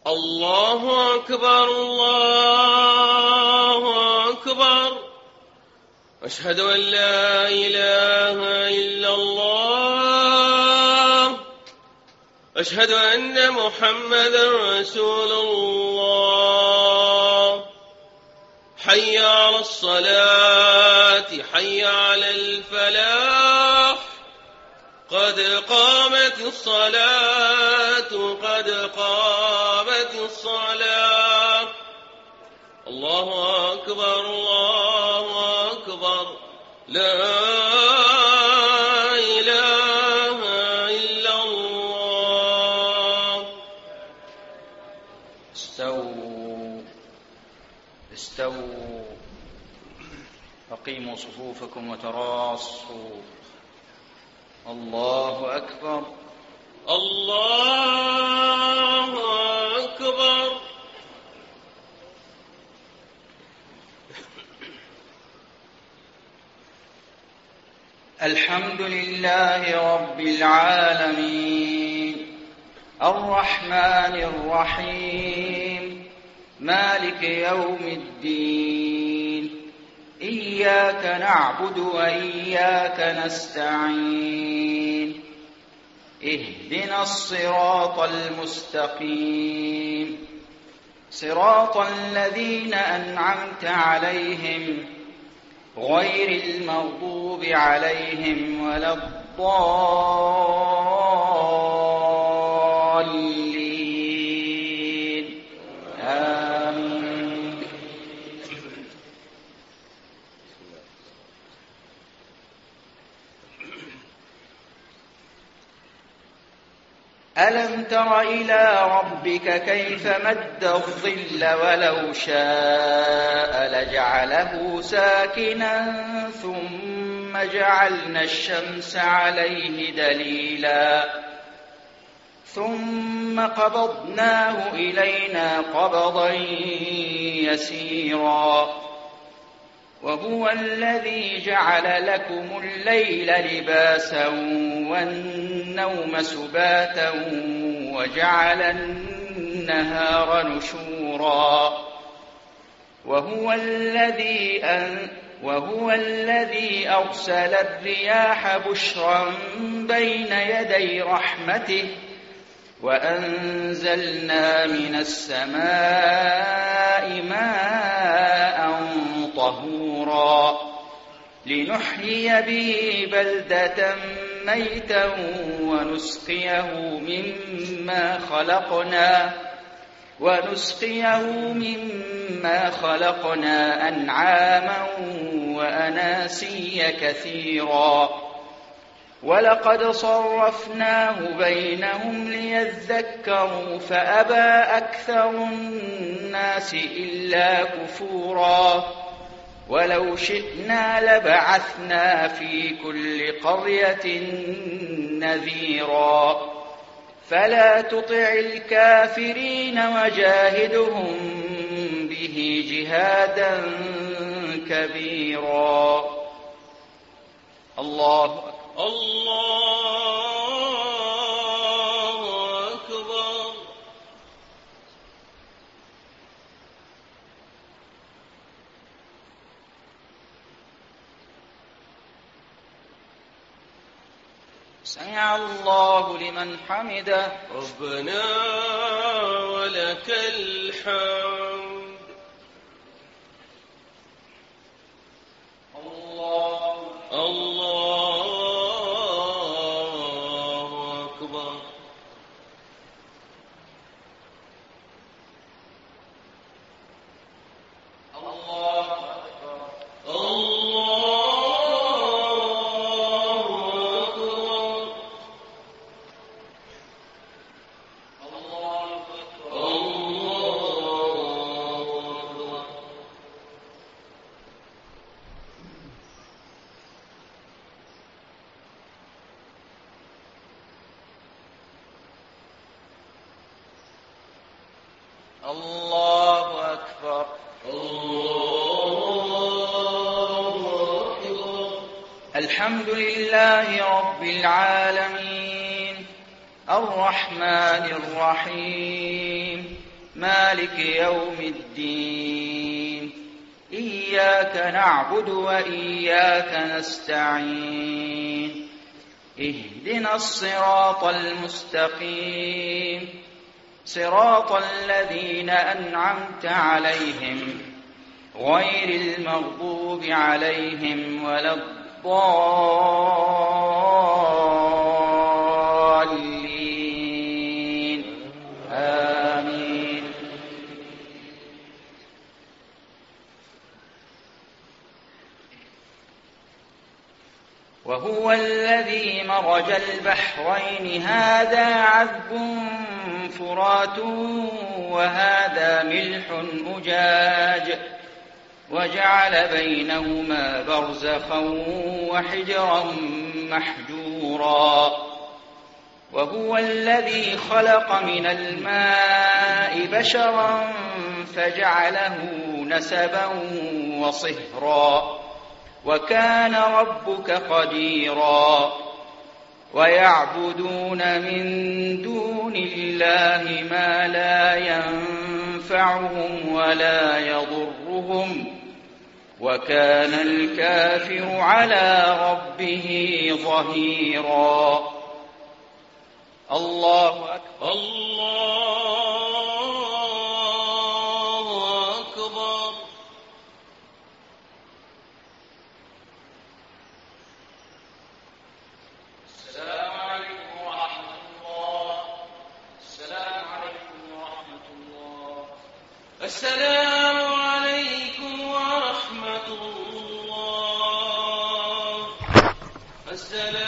الله أكبر الله أكبر. أشهد أن لا إله إلا الله. أشهد أن محمدا رسول الله. حي على الصلاة حي على الفلاح. قد قامت الصلاة قد قامت الصلاة. الله أكبر الله أكبر. لا إله إلا الله. استووا استووا. أقيموا صفوفكم وتراصوا. الله أكبر الله أكبر. الحمد لله رب العالمين الرحمن الرحيم مالك يوم الدين. إياك نعبد وإياك نستعين. اهدنا الصراط المستقيم صراط الذين أنعمت عليهم غير المغضوب عليهم ولا الضالين. آمين. ألم تر إلى ربك كيف مد الظل ولو شاء لجعله ساكنا ثم جعلنا الشمس عليه دليلا ثم قبضناه إلينا قبضا يسيرا. وهو الذي جعل لكم الليل لباسا والنوم سباتا وجعل النهار نشورا. وهو الذي أرسل الرياح بشرا بين يدي رحمته وأنزلنا من السماء ماء طهورا لنحيي به بلدة ميتا ونسقيه مما خلقنا أنعاما وأناسيا كثيرا. ولقد صرفناه بينهم ليذكروا فأبى أكثر الناس إلا كفورا. ولو شئنا لبعثنا في كل قرية نذيرا. فلا تطع الكافرين وجاهدهم به جهادا كبيرا. الله أكبر. الله أكبر. سمع الله لمن حمده. ربنا ولك الحمد. الله أكبر. الله أكبر. الله أكبر. الحمد لله رب العالمين الرحمن الرحيم مالك يوم الدين إياك نعبد وإياك نستعين اهدنا الصراط المستقيم صراط الذين أنعمت عليهم غير المغضوب عليهم ولا الضالين آمين. وهو الذي مرج البحرين هذا عذب فرات وهذا ملح أجاج وجعل بينهما برزخا وحجرا محجورا وهو الذي خلق من الماء بشرا فجعله نسبا وصهرا وكان ربك قديرا ويعبدون من دون الله ما لا ينفعهم ولا يضرهم وكان الكافر على ربه ظهيرا. الله أكبر. الله أكبر. السلام عليكم ورحمة الله. السلام عليكم ورحمة الله. السلام عليكم ورحمة الله. السلام